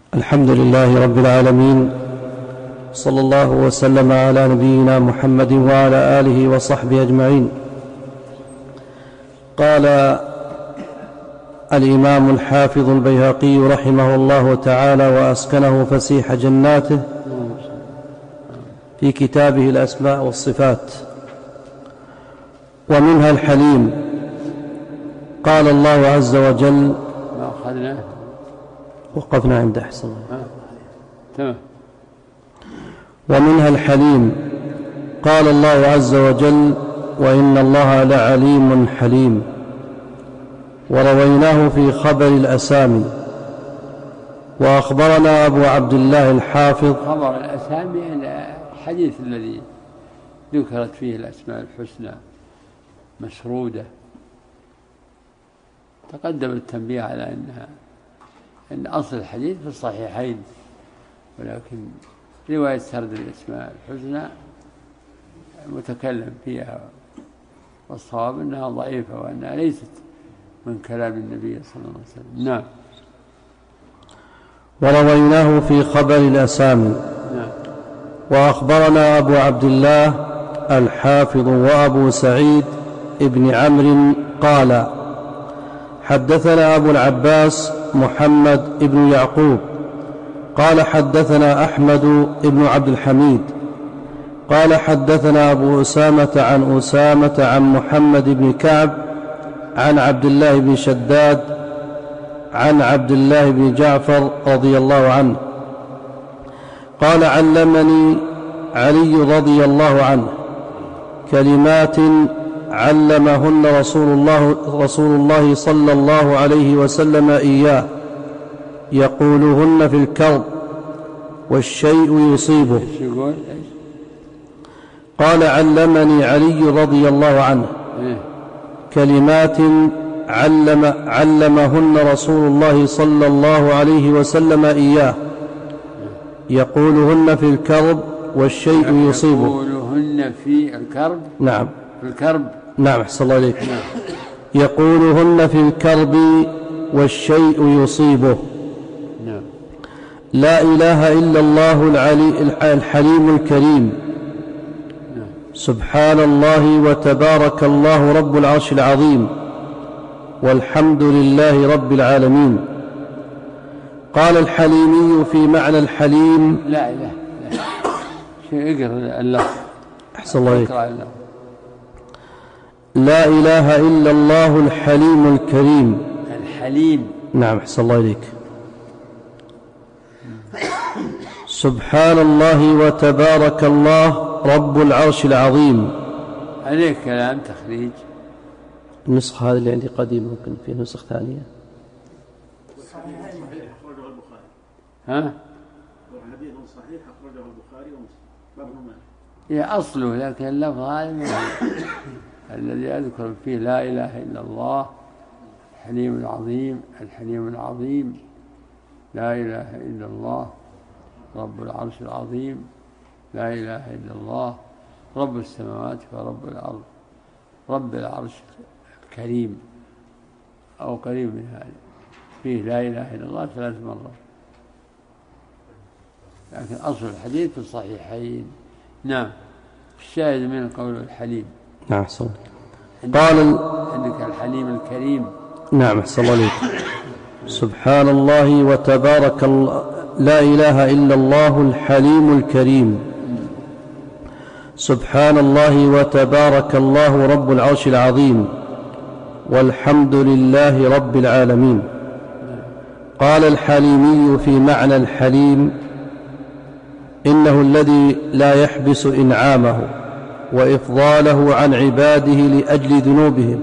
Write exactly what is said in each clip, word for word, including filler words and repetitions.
الحمد لله رب العالمين، صلى الله وسلم على نبينا محمد وعلى آله وصحبه أجمعين. قال الإمام الحافظ البيهقي رحمه الله تعالى وأسكنه فسيح جناته في كتابه الأسماء والصفات: ومنها الحليم. قال الله عز وجل: وقفنا عند أحسن الله. ومنها الحليم. قال الله عز وجل: وإن الله لعليم حليم. ورويناه في خبر الأسامي. وأخبرنا أبو عبد الله الحافظ. خبر الأسامي الحديث الذي ذكرت فيه الأسماء الحسنى مسرودة، تقدم التنبيه على أنها أن أصل الحديث في الصحيحين، ولكن رواية سرد الأسماء الحسنى متكلم فيها، والصواب أنها ضعيفة وأنها ليست من كلام النبي صلى الله عليه وسلم. نعم. ورويناه في خبر الأسامي. نعم. وأخبرنا أبو عبد الله الحافظ وأبو سعيد ابن عمرو قال: حدثنا أبو العباس محمد ابن يعقوب قال حدثنا أحمد ابن عبد الحميد قال حدثنا أبو أسامة عن أسامة عن محمد بن كعب عن عبد الله بن شداد عن عبد الله بن جعفر رضي الله عنه قال: علمني علي رضي الله عنه كلمات علمهن رسول الله, رسول الله صلى الله عليه وسلم إياه، يقولهن في الكرب والشيء يصيبه. قال: علمني علي رضي الله عنه كلمات علم علمهن رسول الله صلى الله عليه وسلم إياه، يقولهن في الكرب والشيء يصيبه. يقولهن في الكرب. نعم. في الكرب. نعم، أحسن الله عليك. يقولهن في الكرب والشيء يصيبه. نعم. لا إله إلا الله العلي الحليم الكريم. نعم. سبحان الله وتبارك الله رب العرش العظيم، والحمد لله رب العالمين. قال الحليمي في معنى الحليم. لا لا لا شيء اقرأ اللفظ. أحسن الله عليك. لا إله إلا الله الحليم الكريم. الحليم. نعم، أحسن الله إليك. سبحان الله وتبارك الله رب العرش العظيم. عليك كلام تخريج. النسخة هذه اللي عندي قديمة، ممكن في نسخ ثانية. ها؟ الحديث صحيح أخرجه البخاري ومسلم. هي أصله، لكن اللفظ هذا الذي أذكر فيه لا إله إلا الله الحليم العظيم الحليم العظيم لا إله إلا الله رب العرش العظيم لا إله إلا الله رب السماوات ورب الأرض رب العرش الكريم، أو قريب من هذا، فيه لا إله إلا الله ثلاث مرات، لكن أصل الحديث في الصحيحين. نعم. الشاهد من قول الحليم. نعم، أحسن. قال: عندك الحليم الكريم. نعم، أحسن الله عليك. سبحان الله وتبارك الله، لا إله إلا الله الحليم الكريم. سبحان الله وتبارك الله رب العرش العظيم، والحمد لله رب العالمين. قال الحليمي في معنى الحليم: إنه الذي لا يحبس إنعامه وإفضاله عن عباده لأجل ذنوبهم،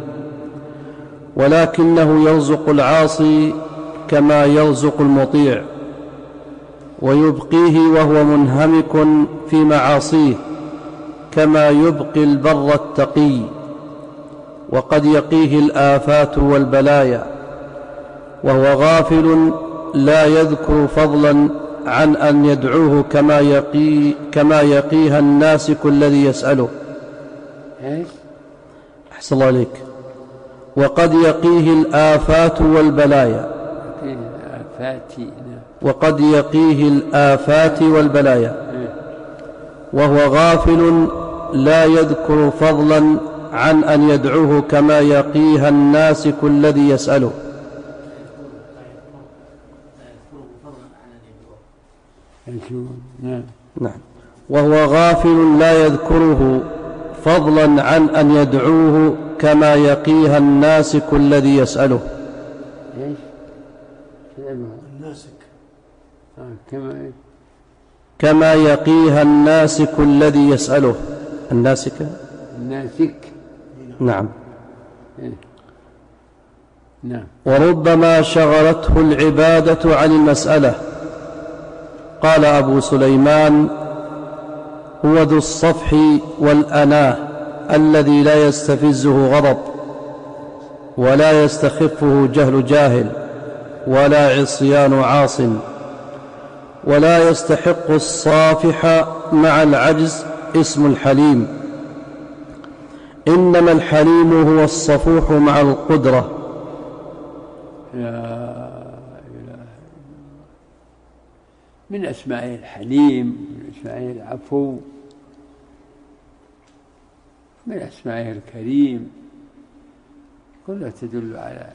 ولكنه يرزق العاصي كما يرزق المطيع، ويبقيه وهو منهمك في معاصيه كما يبقي البر التقي، وقد يقيه الآفات والبلايا، وهو غافل لا يذكر فضلا عن أن يدعوه كما يقي كما يقيها الناسك الذي يسأله. أحسن الله عليك. وقد يقيه الآفات والبلايا. الآفات وقد يقيه الآفات والبلايا، وهو غافل لا يذكر فضلا عن أن يدعوه كما يقيها الناسك الذي يسأله. نعم. وهو غافل لا يذكره فضلا عن أن يدعوه كما يقيها الناسك الذي يسأله. ايش؟ الناسك كما كما يقيها الناسك الذي يسأله. الناسك الناسك نعم. نعم. وربما شغلته العبادة عن المسألة. قال أبو سليمان: هو ذو الصفح والأناه الذي لا يستفزه غضب ولا يستخفه جهل جاهل ولا عصيان عاص، ولا يستحق الصافح مع العجز اسم الحليم، إنما الحليم هو الصفوح مع القدرة. لا إله من أسمائه الحليم، من أسمائه العفو، من أسمائه الكريم، كلها تدل على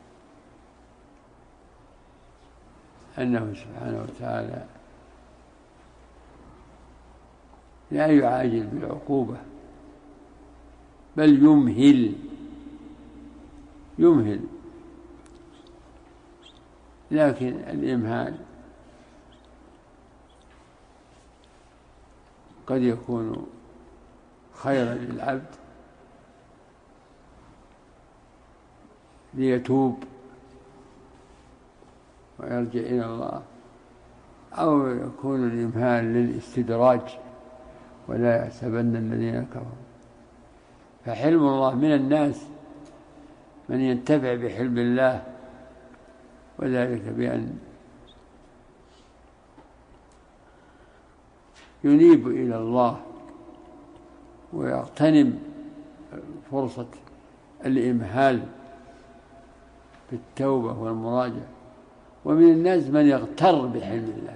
أنه سبحانه وتعالى لا يعاجل بالعقوبة، بل يمهل يمهل لكن الإمهال قد يكون خيرا للعبد ليتوب ويرجع إلى الله، أو يكون الإمهال للاستدراج ولا يحسبن الذين كفروا. فحلم الله من الناس من ينتفع بحلم الله، وذلك بأن ينيب إلى الله ويغتنم فرصة الإمهال بالتوبة والمراجعة. ومن الناس من يغتر بحلم الله،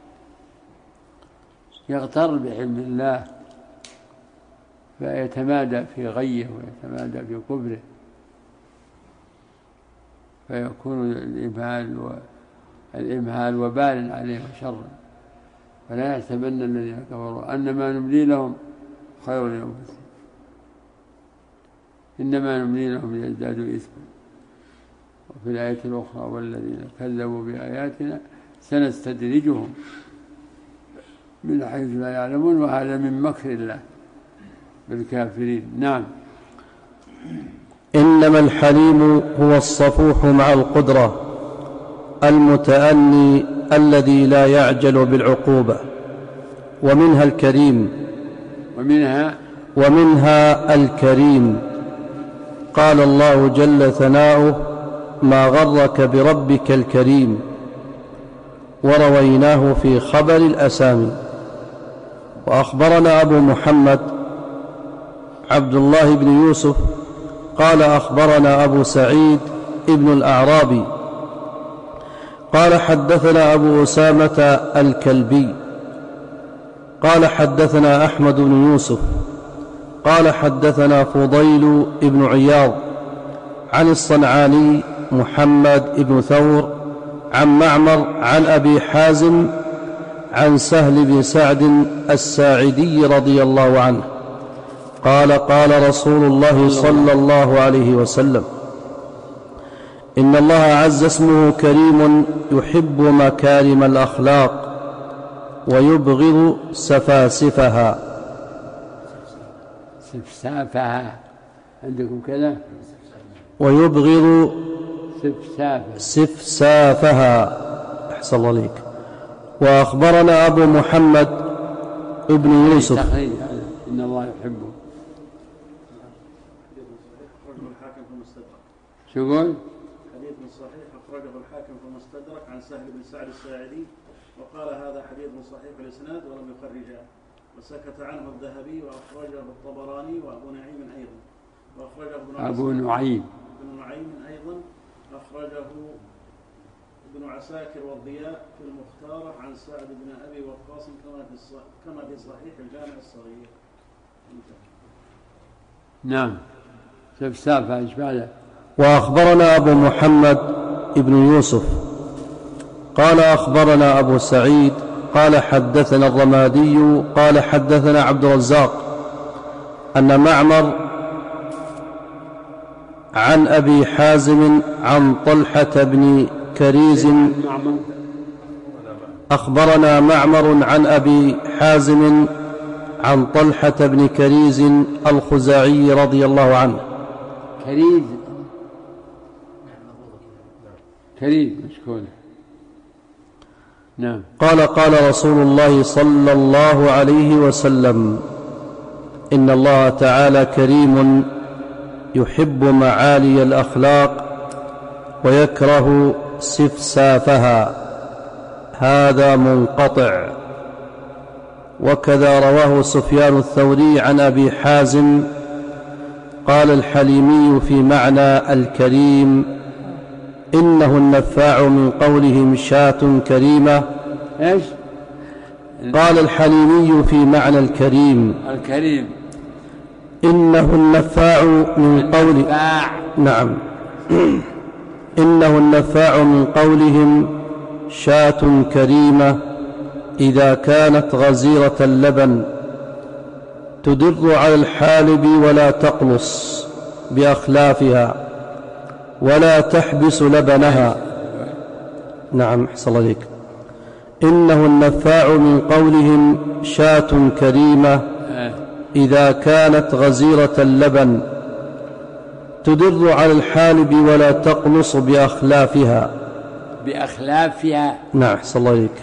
يغتر بحلم الله فيتمادى في غيه ويتمادى في كفره، فيكون الإمهال والإمهال وبال عليه وشر. فلا يحسبن الذين كفروا أنما نملي لهم خير لأنفسهم، إنما نملي لهم ليزدادوا إثما. وفي الآية الأخرى: والذين كذبوا بآياتنا سنستدرجهم من حيث لا يعلمون، وهذا من مكر الله بالكافرين. نعم. إنما الحليم هو الصفوح مع القدرة المتأني الذي لا يعجل بالعقوبة. ومنها الكريم ومنها ومنها الكريم. قال الله جل ثناؤه: ما غرك بربك الكريم. ورويناه في خبر الأسامي. وأخبرنا أبو محمد عبد الله بن يوسف قال أخبرنا أبو سعيد ابن الأعرابي قال حدثنا أبو أسامة الكلبي قال حدثنا أحمد بن يوسف قال حدثنا فضيل بن عياض عن الصنعاني محمد بن ثور عن معمر عن أبي حازم عن سهل بن سعد الساعدي رضي الله عنه قال: قال رسول الله صلى الله عليه وسلم: إن الله عز اسمه كريم يحب مكارم الأخلاق ويبغض سفاسفها. سفسافها عندكم كذا؟ ويبغض سفسافها سفسافها. أحسن الله عليك. وأخبرنا أبو محمد ابن يوسف. إن الله يحبه. شو يقول؟ حديث صحيح أخرجه الحاكم في المستدرك عن سهل بن سعد الساعدي وقال هذا حديث صحيح الإسناد ولم يخرجه، وسكت عنه الذهبي وأخرجه الطبراني وأبو نعيم أيضا، وأخرجه ابن أبو نعيم ابن نعيم أيضا أخرجه ابن عساكر والضياء في المختارة عن سعد بن أبي وقاص كما في كما في صحيح الجامع الصغير. نعم. سبسافة ايش بعده؟ وأخبرنا أبو محمد ابن يوسف قال أخبرنا أبو سعيد قال حدثنا الرمادي قال حدثنا عبد الرزاق أن معمر عن أبي حازم عن طلحة بن كريز أخبرنا معمر عن أبي حازم عن طلحة بن كريز الخزاعي رضي الله عنه. كريز كريز مشكول. نعم. قال قال رسول الله صلى الله عليه وسلم إن الله تعالى كريم يحب معالي الأخلاق ويكره سفسافها. هذا منقطع. وكذا رواه سفيان الثوري عن أبي حازم قال الحليمي في معنى الكريم إنه النفاع من قولهم شاة كريمة. إيش؟ قال الحليمي في معنى الكريم الكريم إنه النفاع من قول نعم إنه النفاع من قولهم شاة كريمة إذا كانت غزيرة اللبن تدر على الحالب ولا تقلص بأخلافها ولا تحبس لبنها. نعم أحسن الله عليك. إنه النفاع من قولهم شاة كريمة إذا كانت غزيرة اللبن تدر على الحالب ولا تقلص بأخلافها بأخلافها نعم أحسن الله عليك.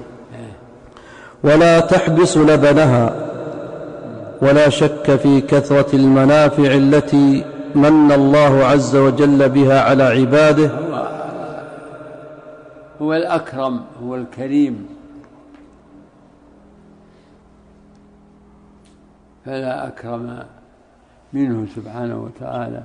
ولا تحبس لبنها. ولا شك في كثرة المنافع التي من الله عز وجل بها على عباده. هو الأكرم هو الكريم فلا أكرم منه سبحانه وتعالى.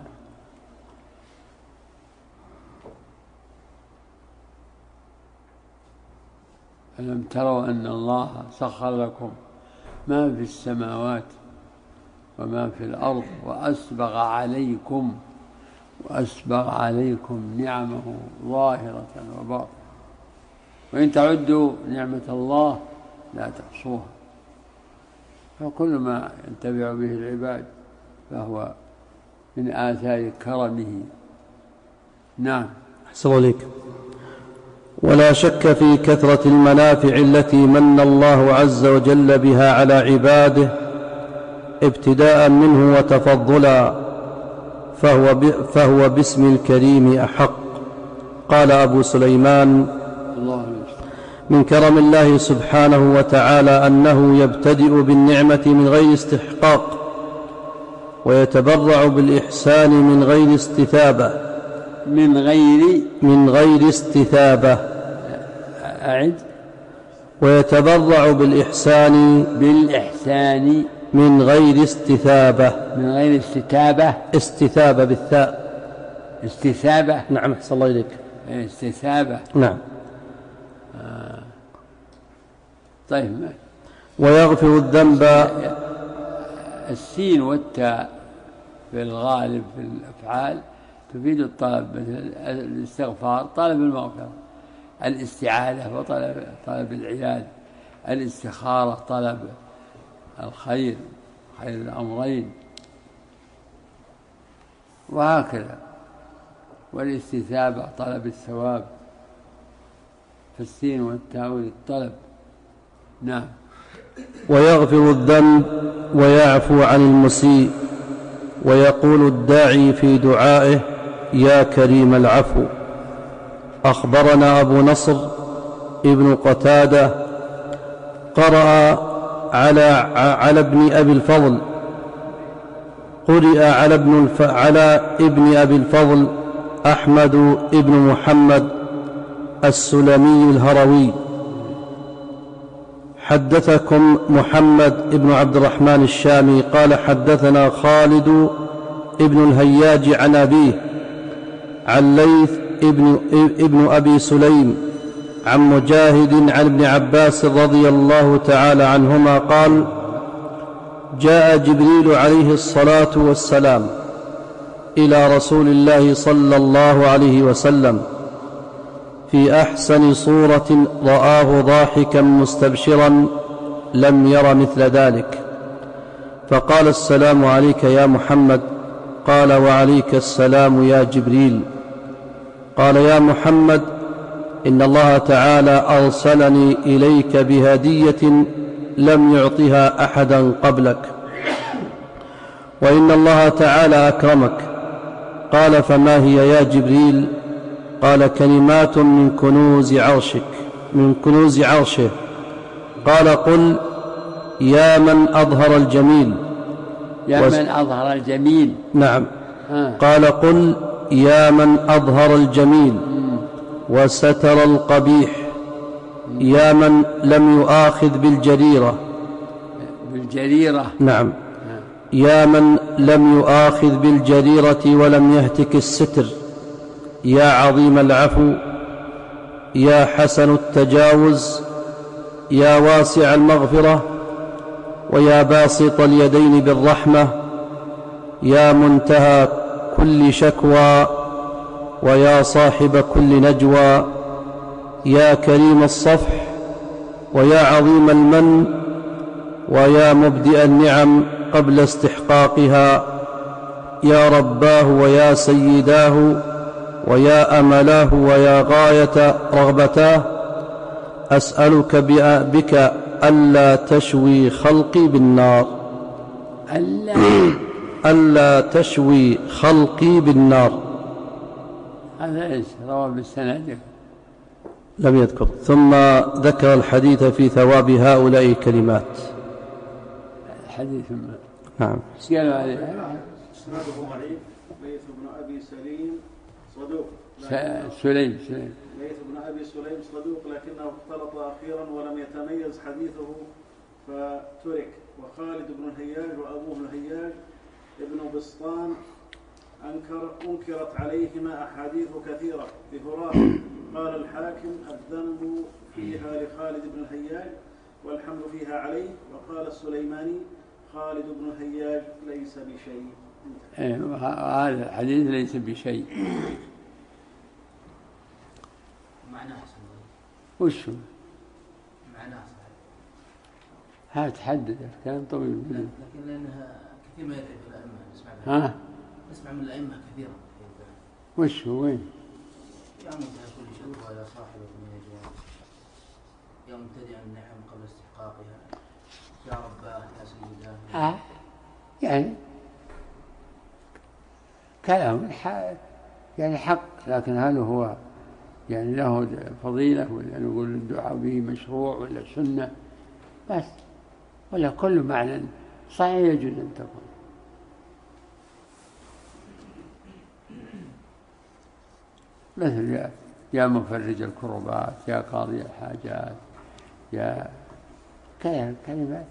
ألم تروا أن الله سخر لكم ما في السماوات وما في الأرض وأسبغ عليكم وأسبغ عليكم نعمه ظاهرة وباطنة وإن تعدوا نعمة الله لا تحصوها. فكل ما ينتفع به العباد فهو من آثار كرمه. نعم أحسن الله عليك. ولا شك في كثرة المنافع التي من الله عز وجل بها على عباده ابتداء منه وتفضلا فهو, ب... فهو باسم الكريم أحق. قال أبو سليمان الله من كرم الله سبحانه وتعالى أنه يبتدئ بالنعمة من غير استحقاق ويتبرع بالإحسان من غير استثابة من غير من غير استثابة أعد ويتبرع بالإحسان بالإحسان من غير استثابة من غير استتابة استثابة بالثاء استثابة. نعم أحسن الله إليك. استثابة نعم. آه. طيب. ويغفر الذنب. السين والتاء في الغالب في الأفعال تفيد الطلب مثل الاستغفار طلب المغفرة، الاستعاذة وطلب طلب العلاج، الاستخارة طلب الخير خير الأمرين وهكذا، والاستثابة طلب الثواب فالسين والتاء للطلب. نعم. ويغفر الذنب ويعفو عن المسيء ويقول الداعي في دعائه يا كريم العفو. أخبرنا أبو نصر ابن قتادة قرأ على على ابن أبي الفضل قرئ على ابن الف... على ابن أبي الفضل أحمد ابن محمد السلمي الهروي. حدثكم محمد ابن عبد الرحمن الشامي قال حدثنا خالد ابن الهياج عن أبيه عن ليث ابن, ابن أبي سليم عن مجاهد عن ابن عباس رضي الله تعالى عنهما قال: جاء جبريل عليه الصلاة والسلام إلى رسول الله صلى الله عليه وسلم في أحسن صورة رآه ضاحكا مستبشرا لم ير مثل ذلك، فقال: السلام عليك يا محمد. قال: وعليك السلام يا جبريل. قال: يا محمد، إن الله تعالى أرسلني إليك بهدية لم يعطها أحدا قبلك، وإن الله تعالى أكرمك. قال: فما هي يا جبريل؟ قال: كلمات من كنوز عرشك من كنوز عرشه. قال: قل: يا من أظهر الجميل. يا وس... من أظهر الجميل. نعم. ها. قال: قل: يا من أظهر الجميل وستر القبيح، يا من لم يؤاخذ بالجريرة. بالجريرة. نعم. يا من لم يؤاخذ بالجريرة ولم يهتك الستر، يا عظيم العفو، يا حسن التجاوز، يا واسع المغفرة، ويا باسط اليدين بالرحمة، يا منتهى كل شكوى، ويا صاحب كل نجوى، يا كريم الصفح، ويا عظيم المن، ويا مبدئ النعم قبل استحقاقها، يا رباه ويا سيداه، ويا أملاه ويا غاية رغبتاه، أسألك بك ألا تشوي خلقي بالنار. ألا ألا تشوي خلقي بالنار. هذا إيش روى بالسند؟ لم يذكر. ثم ذكر الحديث في ثواب هؤلاء الكلمات. الحديث نعم. قالوا عليه إسناده ضعيف. ليث بن أبي سليم صدوق. سليم سليم ليث بن أبي سليم صدوق لكنه اختلط أخيرا ولم يتميز حديثه فترك. وخالد بن الهياج وأبوه الهياج ابن بسطام أنكر أنكرت عليهما أحاديث كثيرة بهراه. قال الحاكم: الذنب فيها لخالد بن الهياج والحمل فيها عليه. وقال السليماني: خالد بن الهياج ليس بشيء. هذا الحديث ليس بشيء. معناه حسن. وش هو؟ معناه صحيح. ها تحدد كلام طويل. لكن لأنها كثير ما يدري بالأئمة نسمع ها نسمع من الأئمة كثيرا. وش هو؟ وين؟ يا منتهى كل شكوى يا صاحب النجوى، يا مبتدئ النعم قبل استحقاقها، يا رباه يا سيداه. آه. يعني كلام يعني حق، لكن هل هو يعني له فضيلة ولا نقول الدعاء به مشروع ولا سنة بس، ولا كل معنى صحيح يجوز أن تكون. مثل يا, يا مفرج الكربات، يا قاضي الحاجات، يا كلمات.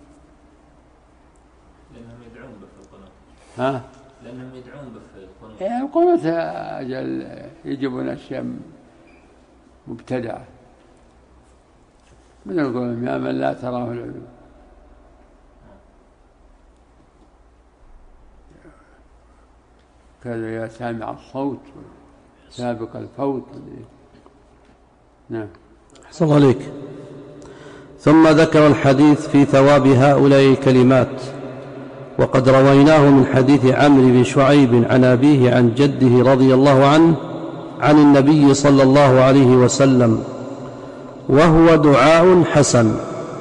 لأنهم يدعون به في القنوت. ها؟ لأنهم يدعون به في القنوت. يعني القنوت أجل يجب أشياء مبتدعة من القول يا من لا تراه العلوم. كذا يا سامع الصوت سابق الفوت. نعم. أحسن عليك. ثم ذكر الحديث في ثواب هؤلاء الكلمات، وقد رويناه من حديث عمرو بن شعيب عن أبيه عن جده رضي الله عنه عن النبي صلى الله عليه وسلم، وهو دعاء حسن،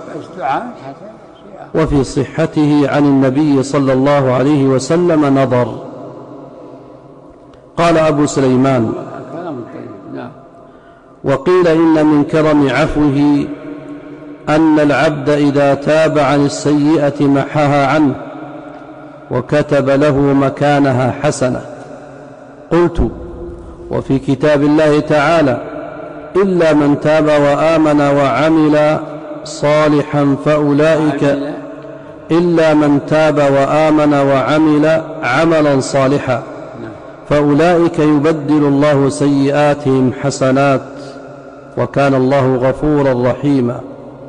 وفي صحته عن النبي صلى الله عليه وسلم نظر. قال أبو سليمان: وقيل إن من كرم عفوه أن العبد إذا تاب عن السيئة محاها عنه وكتب له مكانها حسنة. قلت: وفي كتاب الله تعالى: إلا من تاب وآمن وعمل صالحا فأولئك إلا من تاب وآمن وعمل عملا صالحا فأولئك يبدل الله سيئاتهم حسنات وكان الله غفورا رحيما.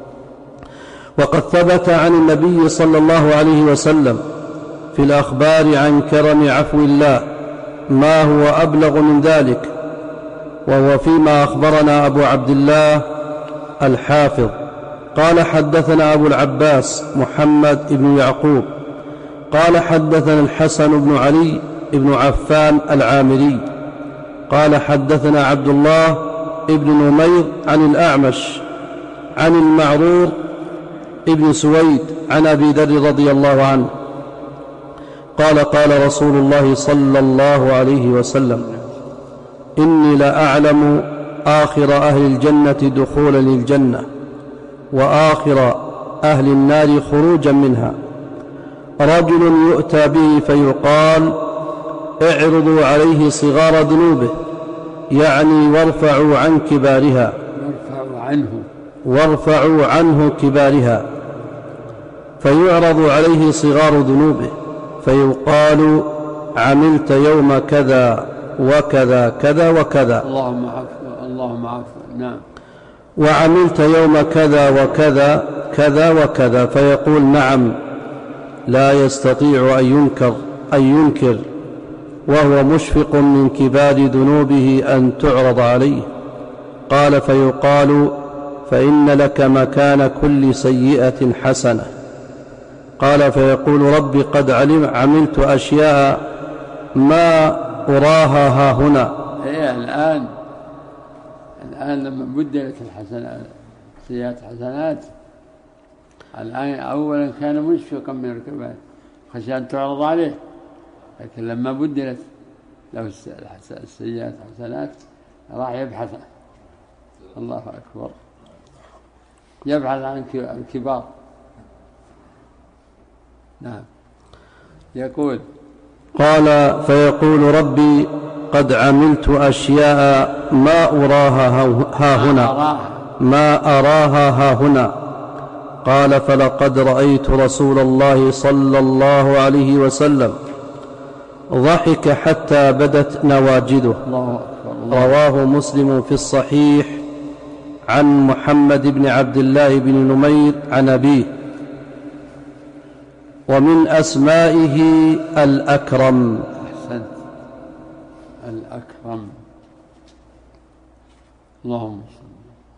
وقد ثبت عن النبي صلى الله عليه وسلم في الأخبار عن كرم عفو الله ما هو أبلغ من ذلك، وهو فيما أخبرنا أبو عبد الله الحافظ قال حدثنا أبو العباس محمد بن يعقوب قال حدثنا الحسن بن علي بن عفان العامري قال حدثنا عبد الله بن نمير عن الأعمش عن المعرور ابن سويد عن أبي ذر رضي الله عنه قال قال رسول الله صلى الله عليه وسلم: إني لأعلم آخر أهل الجنة دخولا للجنة وآخر أهل النار خروجا منها، رجل يؤتى به فيقال: اعرضوا عليه صغار ذنوبه، يعني وارفعوا عن كبارها وارفعوا عنه وارفعوا عنه كبارها، فيعرض عليه صغار ذنوبه فيقال: عملت يوم كذا وكذا كذا وكذا، اللهم عفو اللهم عفو. نعم. وعملت يوم كذا وكذا كذا وكذا، فيقول: نعم. لا يستطيع أن ينكر أن ينكر وهو مشفق من كبار ذنوبه أن تعرض عليه. قال: فيقال: فإن لك مكان كل سيئة حسنة. قال: فيقول: رب قد علم عملت أشياء ما أراها ها هنا. إيه الآن الآن لما بدلت الحسنات سيئات حسنات، الآن أولا كان مشفقا من الكبائر خشى أن تعرض عليه، لكن لما بدلت له السيئات حسنات راح يبحث. الله أكبر. يبحث عن الكبار. نعم. يقول قال: فيقول: ربي قد عملت أشياء ما أراها ها هنا ما أراها ها هنا. قال: فلقد رأيت رسول الله صلى الله عليه وسلم ضحك حتى بدت نواجذه. الله أكبر. الله. رواه مسلم في الصحيح عن محمد بن عبد الله بن نمير عن أبيه. ومن أسمائه الأكرم. أحسنت. الأكرم. اللهم صل.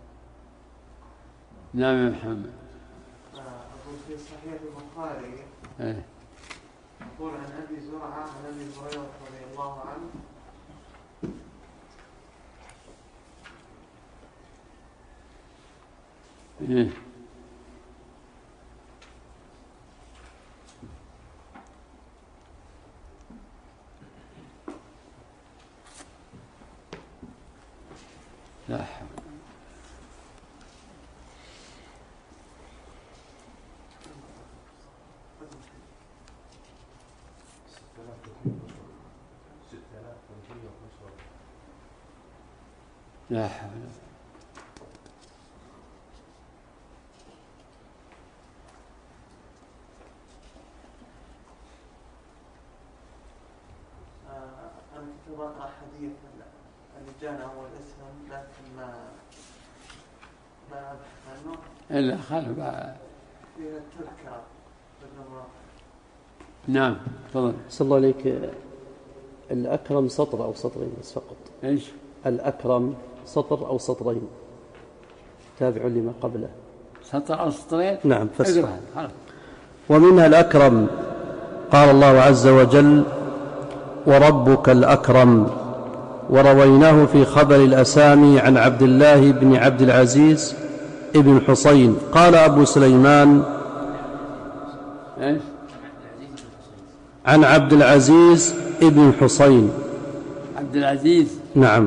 نعم يا محمد. أقول في صحيح البخاري إيه. يقول عن أبي زرعة عن أبي هريرة رضي الله عنه إيه. لا حول. لا حول. أنا كنت بقرأ حديث اللي جاءنا أول اسم لكن ما ما أبحث عنه إلا خلف بعد. في التذكرة. نعم تفضل. صلى الله عليك. الأكرم سطر أو سطرين بس فقط. إيش؟ الأكرم سطر أو سطرين تابع لما قبله. سطر أو سطرين؟ نعم فسر. خلاص. ومنها الأكرم قال الله عز وجل: وربك الأكرم. ورويناه في خبر الأسامي عن عبد الله بن عبد العزيز ابن حسين قال أبو سليمان: إيش؟ عن عبد العزيز ابن حسين. عبد العزيز. نعم.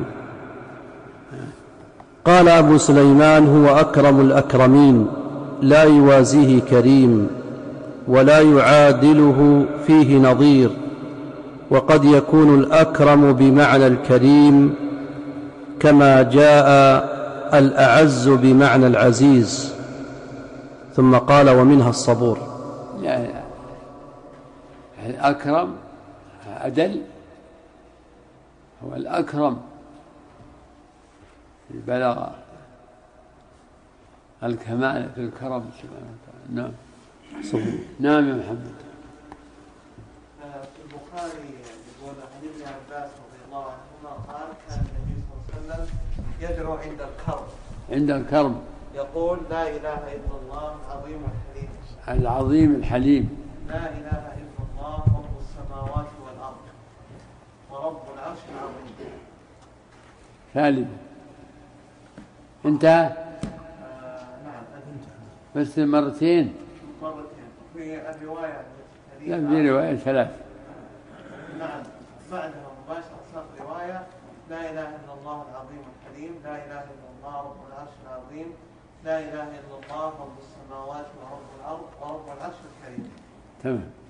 قال أبو سليمان: هو أكرم الأكرمين، لا يوازيه كريم ولا يعادله فيه نظير. وقد يكون الأكرم بمعنى الكريم كما جاء الأعز بمعنى العزيز. ثم قال: ومنها الصبور. لا لا. الأكرم أدل هو الأكرم بلغ الكمال في الكرم سبحانه وتعالى. نعم. صحيح. نعم يا محمد. في البخاري يقول عن ابن عباس رضي الله عنهما قال كان النبي صلى الله عليه وسلم يدعو عند الكرب عند الكرب يقول لا إله إلا الله العظيم الحليم العظيم الحليم لا إله إلا الله رب السماوات والأرض ورب العرش العظيم. ثالث انتهى. آه نعم بس مرتين. مرتين في الرواية لا في رواية ثلاث. نعم بعدها مباشرة صار رواية لا إله إلا الله العظيم الحليم لا إله إلا الله رب العرش العظيم لا إله إلا الله رب السماوات ورب الأرض ورب العرش الكريم. تمام.